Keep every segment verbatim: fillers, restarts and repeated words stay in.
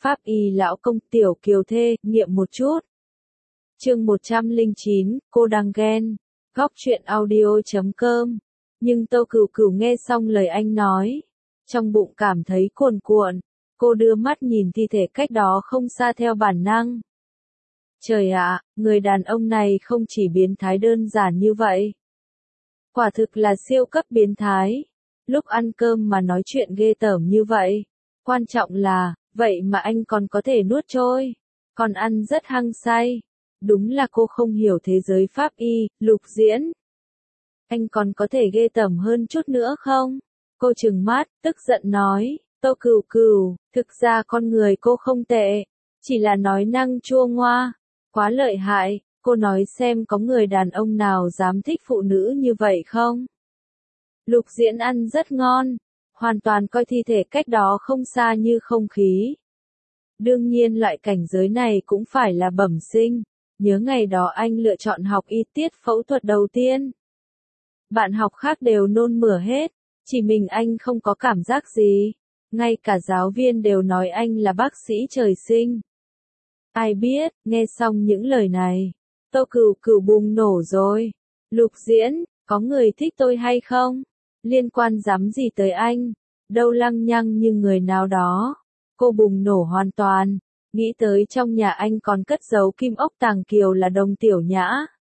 Pháp y lão công tiểu kiều thê, nghiệm một chút. Chương một trăm lẻ chín, cô đang ghen. Góc truyện audio chấm com. Nhưng Tô Cửu Cửu nghe xong lời anh nói, trong bụng cảm thấy cuồn cuộn, cô đưa mắt nhìn thi thể cách đó không xa theo bản năng. Trời ạ, người đàn ông này không chỉ biến thái đơn giản như vậy. Quả thực là siêu cấp biến thái. Lúc ăn cơm mà nói chuyện ghê tởm như vậy. Quan trọng là, vậy mà anh còn có thể nuốt trôi. Còn ăn rất hăng say. Đúng là cô không hiểu thế giới Pháp y, Lục Diễn. Anh còn có thể ghê tởm hơn chút nữa không? Cô trừng mắt, tức giận nói, Tô Cửu Cửu, thực ra con người cô không tệ. Chỉ là nói năng chua ngoa. Quá lợi hại, cô nói xem có người đàn ông nào dám thích phụ nữ như vậy không? Lục Diễn ăn rất ngon, hoàn toàn coi thi thể cách đó không xa như không khí. Đương nhiên loại cảnh giới này cũng phải là bẩm sinh, nhớ ngày đó anh lựa chọn học y tiết phẫu thuật đầu tiên. Bạn học khác đều nôn mửa hết, chỉ mình anh không có cảm giác gì, ngay cả giáo viên đều nói anh là bác sĩ trời sinh. Ai biết, nghe xong những lời này, Tô Cửu Cửu bùng nổ rồi. Lục Diễn, có người thích tôi hay không? Liên quan dám gì tới anh? Đâu lăng nhăng như người nào đó. Cô bùng nổ hoàn toàn, nghĩ tới trong nhà anh còn cất giấu kim ốc tàng kiều là Đồng Tiểu Nhã.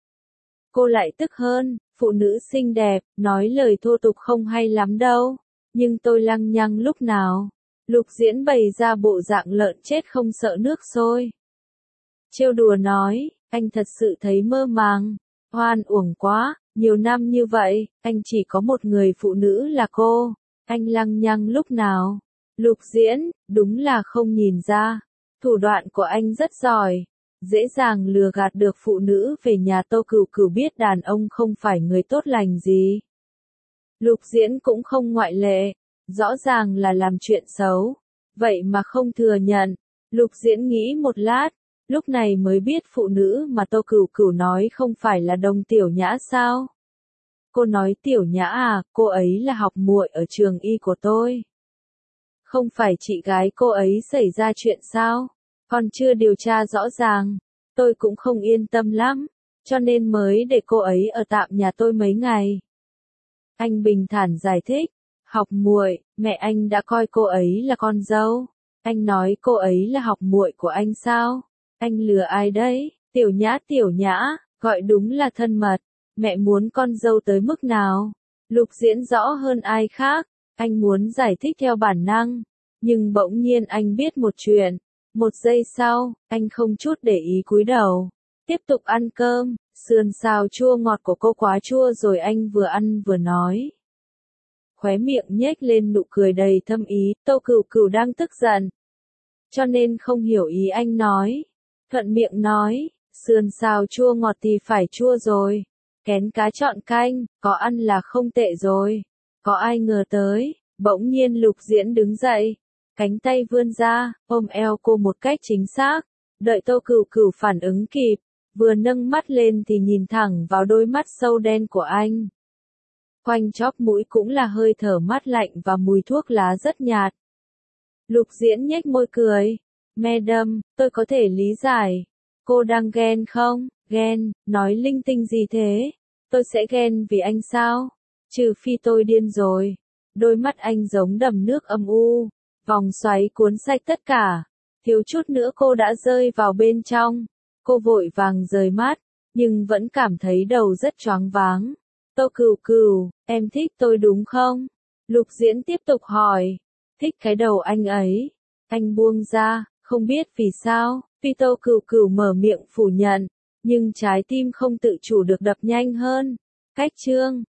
Cô lại tức hơn, phụ nữ xinh đẹp, nói lời thô tục không hay lắm đâu. Nhưng tôi lăng nhăng lúc nào? Lục Diễn bày ra bộ dạng lợn chết không sợ nước sôi. Trêu đùa nói, anh thật sự thấy mơ màng, oan uổng quá, nhiều năm như vậy, anh chỉ có một người phụ nữ là cô, anh lăng nhăng lúc nào? Lục Diễn, đúng là không nhìn ra, thủ đoạn của anh rất giỏi, dễ dàng lừa gạt được phụ nữ về nhà. Tô Cửu Cửu biết đàn ông không phải người tốt lành gì. Lục Diễn cũng không ngoại lệ, rõ ràng là làm chuyện xấu, vậy mà không thừa nhận. Lục Diễn nghĩ một lát, lúc này mới biết phụ nữ mà Tô Cửu Cửu nói không phải là Đồng Tiểu Nhã sao? Cô nói Tiểu Nhã à, cô ấy là học muội ở trường y của tôi. Không phải chị gái cô ấy xảy ra chuyện sao? Còn chưa điều tra rõ ràng, tôi cũng không yên tâm lắm, cho nên mới để cô ấy ở tạm nhà tôi mấy ngày. Anh bình thản giải thích, học muội, mẹ anh đã coi cô ấy là con dâu. Anh nói cô ấy là học muội của anh sao? Anh lừa ai đấy? Tiểu Nhã Tiểu Nhã, gọi đúng là thân mật. Mẹ muốn con dâu tới mức nào? Lục Diễn rõ hơn ai khác, anh muốn giải thích theo bản năng, nhưng bỗng nhiên anh biết một chuyện. Một giây sau, anh không chút để ý cúi đầu, tiếp tục ăn cơm. Sườn xào chua ngọt của cô quá chua rồi, anh vừa ăn vừa nói. Khóe miệng nhếch lên nụ cười đầy thâm ý. Tô Cửu Cửu đang tức giận, cho nên không hiểu ý anh nói. Thuận miệng nói, sườn xào chua ngọt thì phải chua rồi. Kén cá chọn canh, có ăn là không tệ rồi. Có ai ngờ tới, bỗng nhiên Lục Diễn đứng dậy, cánh tay vươn ra, ôm eo cô một cách chính xác. Đợi Tô Cửu Cửu phản ứng kịp, vừa nâng mắt lên thì nhìn thẳng vào đôi mắt sâu đen của anh. Quanh chóp mũi cũng là hơi thở mát lạnh và mùi thuốc lá rất nhạt. Lục Diễn nhếch môi cười. Madam, tôi có thể lý giải. Cô đang ghen không? Ghen, nói linh tinh gì thế? Tôi sẽ ghen vì anh sao? Trừ phi tôi điên rồi. Đôi mắt anh giống đầm nước âm u, vòng xoáy cuốn sạch tất cả. Thiếu chút nữa cô đã rơi vào bên trong. Cô vội vàng rời mắt, nhưng vẫn cảm thấy đầu rất choáng váng. Tô Cửu Cửu, em thích tôi đúng không? Lục Diễn tiếp tục hỏi. Thích cái đầu anh ấy. Anh buông ra, không biết vì sao, vì Tô Cửu Cửu mở miệng phủ nhận, nhưng trái tim không tự chủ được đập nhanh hơn. Cách chương